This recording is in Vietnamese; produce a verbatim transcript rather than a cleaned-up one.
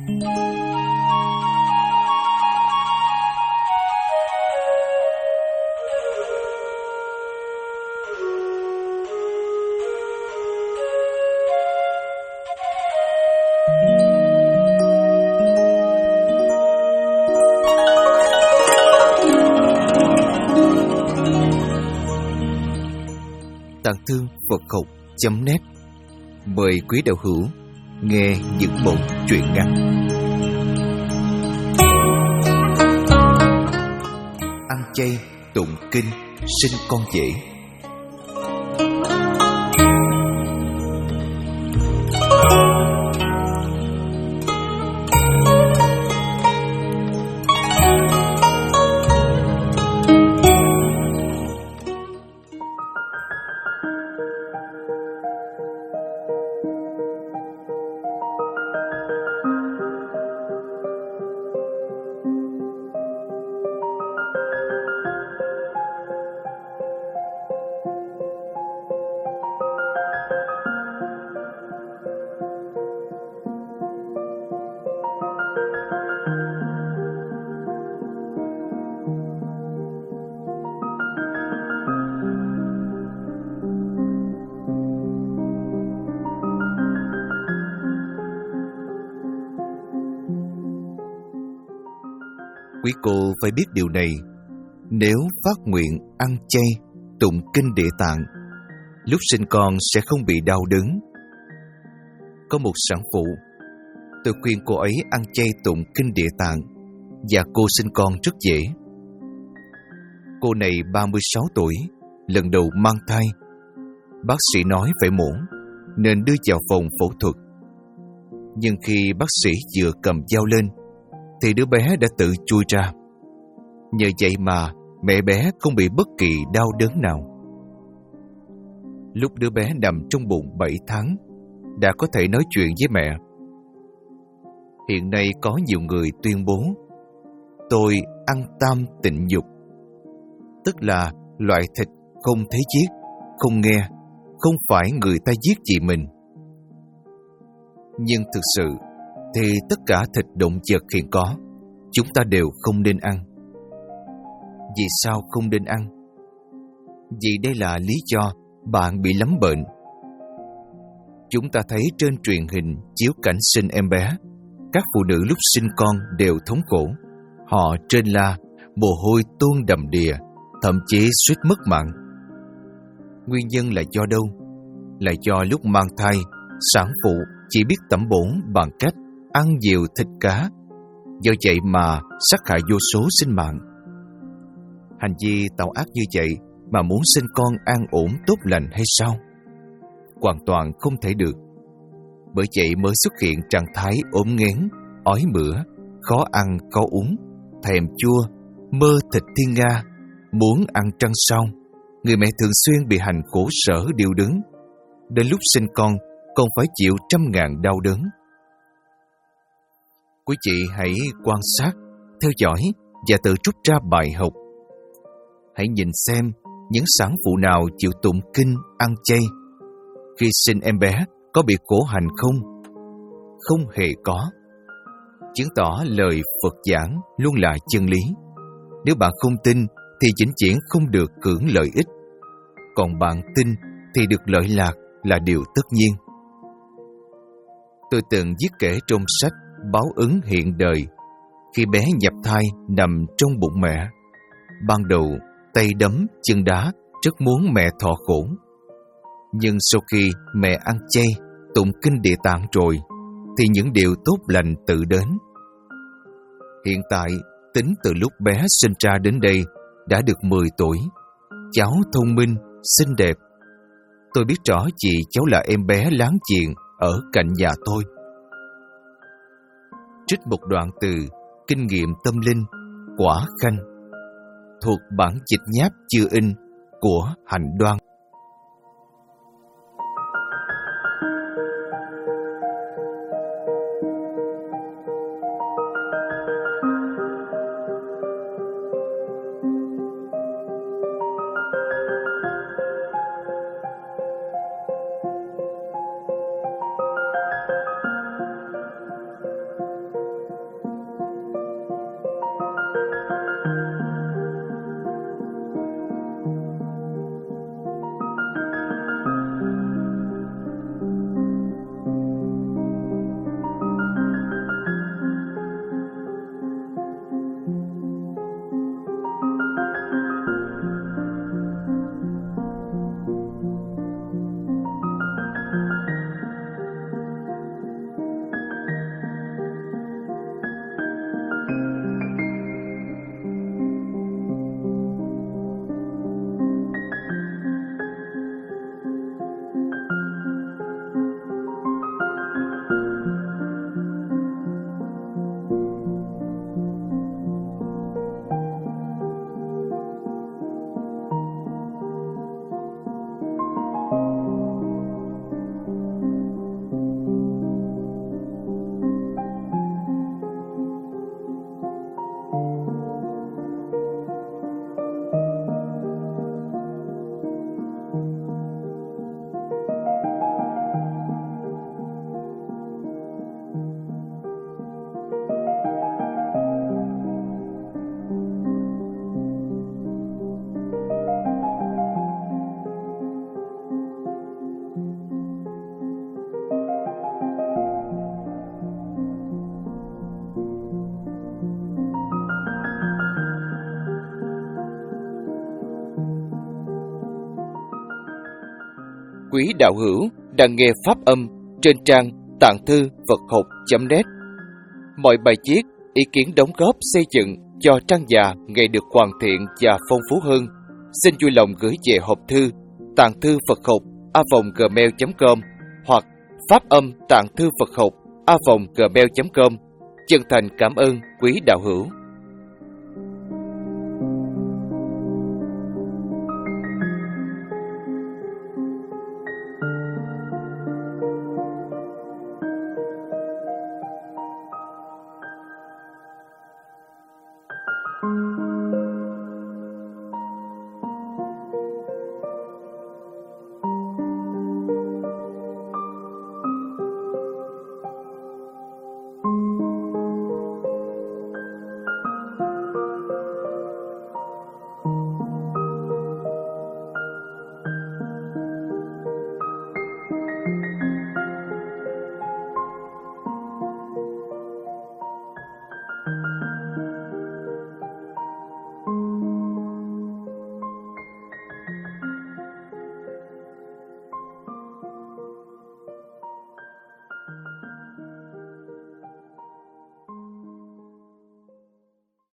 Tàng Thư Phật Học chấm net mời quý đạo hữu nghe những bộ truyện ngắn. Ăn chay tụng kinh sinh con dễ. Quý cô phải biết điều này. Nếu phát nguyện ăn chay, tụng kinh Địa Tạng, lúc sinh con sẽ không bị đau đớn. Có một sản phụ, tôi khuyên cô ấy ăn chay tụng kinh Địa Tạng và cô sinh con rất dễ. Cô này ba mươi sáu tuổi, lần đầu mang thai. Bác sĩ nói phải mổ, nên đưa vào phòng phẫu thuật. Nhưng khi bác sĩ vừa cầm dao lên, thì đứa bé đã tự chui ra. Nhờ vậy mà mẹ bé không bị bất kỳ đau đớn nào. Lúc đứa bé nằm trong bụng bảy tháng, đã có thể nói chuyện với mẹ. Hiện nay có nhiều người tuyên bố tôi ăn tam tịnh dục, tức là loại thịt không thấy giết, không nghe, không phải người ta giết chị mình. Nhưng thực sự thì tất cả thịt động vật hiện có, chúng ta đều không nên ăn. Vì sao không nên ăn? Vì đây là lý do bạn bị lắm bệnh. Chúng ta thấy trên truyền hình chiếu cảnh sinh em bé, các phụ nữ lúc sinh con đều thống khổ. Họ trên la, mồ hôi tuôn đầm đìa, thậm chí suýt mất mạng. Nguyên nhân là do đâu? Là do lúc mang thai, sản phụ chỉ biết tẩm bổ bằng cách ăn nhiều thịt cá, do vậy mà sát hại vô số sinh mạng. Hành vi tào ác như vậy mà muốn sinh con an ổn tốt lành hay sao? Hoàn toàn không thể được. Bởi vậy mới xuất hiện trạng thái ốm nghén, ói mửa, khó ăn khó uống, thèm chua, mơ thịt thiên nga, muốn ăn trăng sao. Người mẹ thường xuyên bị hành khổ sở điêu đứng. Đến lúc sinh con còn phải chịu trăm ngàn đau đớn. Quý chị hãy quan sát, theo dõi và tự rút ra bài học. Hãy nhìn xem những sản phụ nào chịu tụng kinh, ăn chay. Khi sinh em bé có bị khổ hành không? Không hề có. Chứng tỏ lời Phật giảng luôn là chân lý. Nếu bạn không tin thì vĩnh viễn không được hưởng lợi ích. Còn bạn tin thì được lợi lạc là điều tất nhiên. Tôi từng viết kể trong sách Báo ứng hiện đời. Khi bé nhập thai nằm trong bụng mẹ, ban đầu tay đấm chân đá, rất muốn mẹ thọ khổ. Nhưng sau khi mẹ ăn chay, tụng kinh Địa Tạng rồi, thì những điều tốt lành tự đến. Hiện tại, tính từ lúc bé sinh ra đến đây đã được mười tuổi. Cháu thông minh, xinh đẹp. Tôi biết rõ chị cháu là em bé láng giềng ở cạnh nhà tôi. Trích một đoạn từ Kinh nghiệm tâm linh Quả Khanh, thuộc bản dịch nháp chưa in của Hạnh Đoan. quý đạo hữu đang nghe pháp âm trên trang tạng thư Phật học chấm net. Mọi bài viết, ý kiến đóng góp xây dựng cho trang già ngày được hoàn thiện và phong phú hơn, xin vui lòng gửi về hộp thư tạng thư Phật học a vòng gmail chấm com hoặc pháp âm tạng thư Phật học a vòng gmail chấm com. Chân thành cảm ơn quý đạo hữu. Thank you.